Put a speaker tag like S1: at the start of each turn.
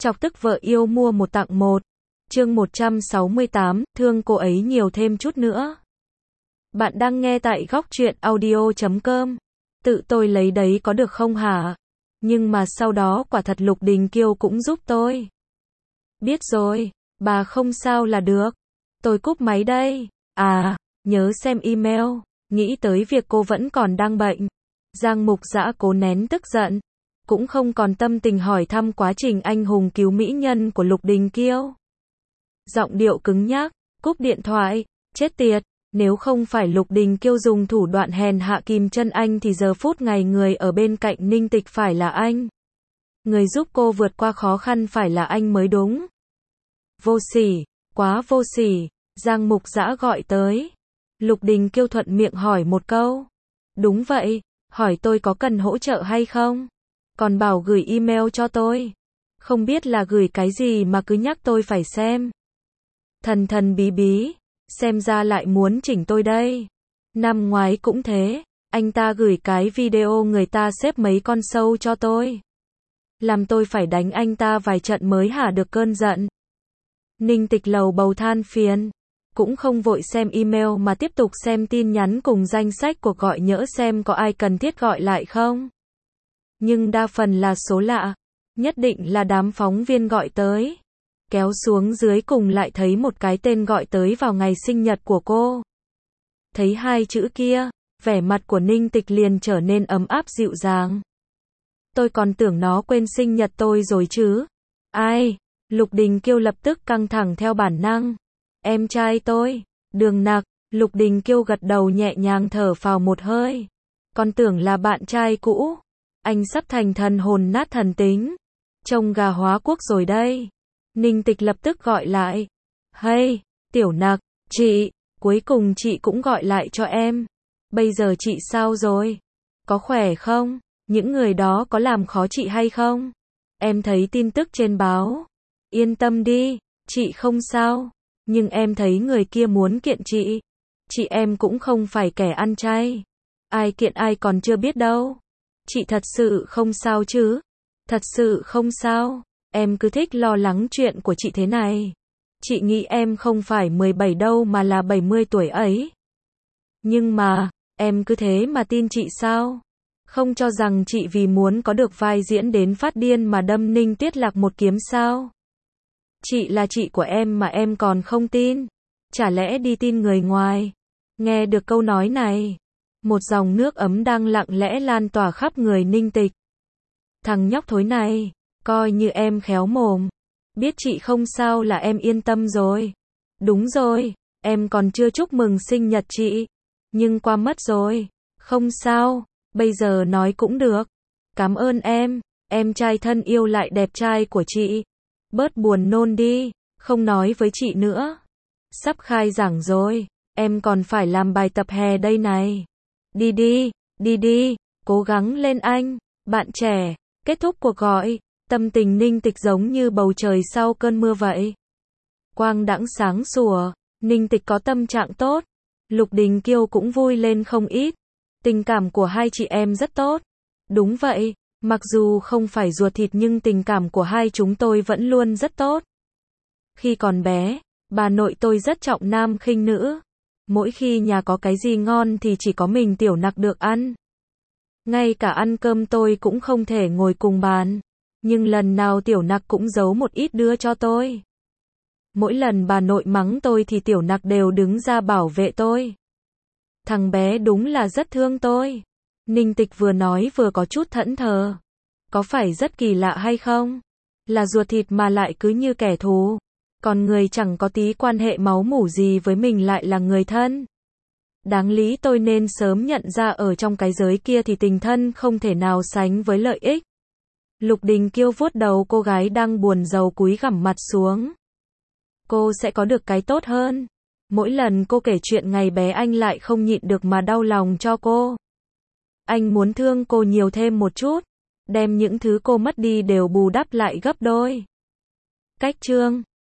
S1: Chọc tức vợ yêu mua một tặng một. Chương 168, thương cô ấy nhiều thêm chút nữa. Bạn đang nghe tại góc truyện audio.com. Tự tôi lấy đấy có được không hả? Nhưng mà sau đó quả thật Lục Đình Kiêu cũng giúp tôi. Biết rồi, bà không sao là được. Tôi cúp máy đây. À, nhớ xem email. Nghĩ tới việc cô vẫn còn đang bệnh. Giang Mục Dã cố nén tức giận. Cũng không còn tâm tình hỏi thăm quá trình anh hùng cứu mỹ nhân của Lục Đình Kiêu. Giọng điệu cứng nhắc, cúp điện thoại, chết tiệt, nếu không phải Lục Đình Kiêu dùng thủ đoạn hèn hạ kìm chân anh thì giờ phút này người ở bên cạnh Ninh Tịch phải là anh. Người giúp cô vượt qua khó khăn phải là anh mới đúng. Vô sỉ, quá vô sỉ, Giang Mục Dã gọi tới. Lục Đình Kiêu thuận miệng hỏi một câu. Đúng vậy, hỏi tôi có cần hỗ trợ hay không? Còn bảo gửi email cho tôi. Không biết là gửi cái gì mà cứ nhắc tôi phải xem. Thần thần bí bí, xem ra lại muốn chỉnh tôi đây. Năm ngoái cũng thế, anh ta gửi cái video người ta xếp mấy con sâu cho tôi. Làm tôi phải đánh anh ta vài trận mới hả được cơn giận. Ninh Tịch lầu bầu than phiền. Cũng không vội xem email mà tiếp tục xem tin nhắn cùng danh sách cuộc gọi nhỡ xem có ai cần thiết gọi lại không. Nhưng đa phần là số lạ. Nhất định là đám phóng viên gọi tới. Kéo xuống dưới cùng lại thấy một cái tên gọi tới vào ngày sinh nhật của cô. Thấy hai chữ kia, vẻ mặt của Ninh Tịch liền trở nên ấm áp dịu dàng. Tôi còn tưởng nó quên sinh nhật tôi rồi chứ. Ai? Lục Đình Kiêu lập tức căng thẳng theo bản năng. Em trai tôi, Đường Nặc. Lục Đình Kiêu gật đầu nhẹ nhàng thở phào một hơi. Con tưởng là bạn trai cũ. Anh sắp thành thần hồn nát thần tính. Trông gà hóa quốc rồi đây. Ninh Tịch lập tức gọi lại. Hey, Tiểu Nặc, chị, cuối cùng chị cũng gọi lại cho em. Bây giờ chị sao rồi? Có khỏe không? Những người đó có làm khó chị hay không? Em thấy tin tức trên báo. Yên tâm đi, chị không sao. Nhưng em thấy người kia muốn kiện chị. Chị em cũng không phải kẻ ăn chay. Ai kiện ai còn chưa biết đâu. Chị thật sự không sao chứ? Thật sự không sao. Em cứ thích lo lắng chuyện của chị thế này. Chị nghĩ em không phải 17 đâu mà là 70 tuổi ấy. Nhưng mà, em cứ thế mà tin chị sao? Không cho rằng chị vì muốn có được vai diễn đến phát điên mà đâm Ninh Tiết Lạc một kiếm sao? Chị là chị của em mà em còn không tin. Chả lẽ đi tin người ngoài? Nghe được câu nói này, một dòng nước ấm đang lặng lẽ lan tỏa khắp người Ninh Tịch. Thằng nhóc thối này, coi như em khéo mồm. Biết chị không sao là em yên tâm rồi. Đúng rồi, em còn chưa chúc mừng sinh nhật chị. Nhưng qua mất rồi. Không sao, bây giờ nói cũng được. Cảm ơn em trai thân yêu lại đẹp trai của chị. Bớt buồn nôn đi, không nói với chị nữa. Sắp khai giảng rồi, em còn phải làm bài tập hè đây này. Đi đi, cố gắng lên anh, bạn trẻ. Kết thúc cuộc gọi, tâm tình Ninh Tịch giống như bầu trời sau cơn mưa vậy. Quang đãng sáng sủa, Ninh Tịch có tâm trạng tốt. Lục Đình Kiêu cũng vui lên không ít. Tình cảm của hai chị em rất tốt. Đúng vậy, mặc dù không phải ruột thịt nhưng tình cảm của hai chúng tôi vẫn luôn rất tốt. Khi còn bé, bà nội tôi rất trọng nam khinh nữ. Mỗi khi nhà có cái gì ngon thì chỉ có mình Tiểu Nặc được ăn. Ngay cả ăn cơm tôi cũng không thể ngồi cùng bàn. Nhưng lần nào Tiểu Nặc cũng giấu một ít đưa cho tôi. Mỗi lần bà nội mắng tôi thì Tiểu Nặc đều đứng ra bảo vệ tôi. Thằng bé đúng là rất thương tôi. Ninh Tịch vừa nói vừa có chút thẫn thờ. Có phải rất kỳ lạ hay không? Là ruột thịt mà lại cứ như kẻ thù. Còn người chẳng có tí quan hệ máu mủ gì với mình lại là người thân. Đáng lý tôi nên sớm nhận ra ở trong cái giới kia thì tình thân không thể nào sánh với lợi ích. Lục Đình Kiêu vuốt đầu cô gái đang buồn rầu cúi gằm mặt xuống. Cô sẽ có được cái tốt hơn. Mỗi lần cô kể chuyện ngày bé anh lại không nhịn được mà đau lòng cho cô. Anh muốn thương cô nhiều thêm một chút. Đem những thứ cô mất đi đều bù đắp lại gấp đôi. Cách chương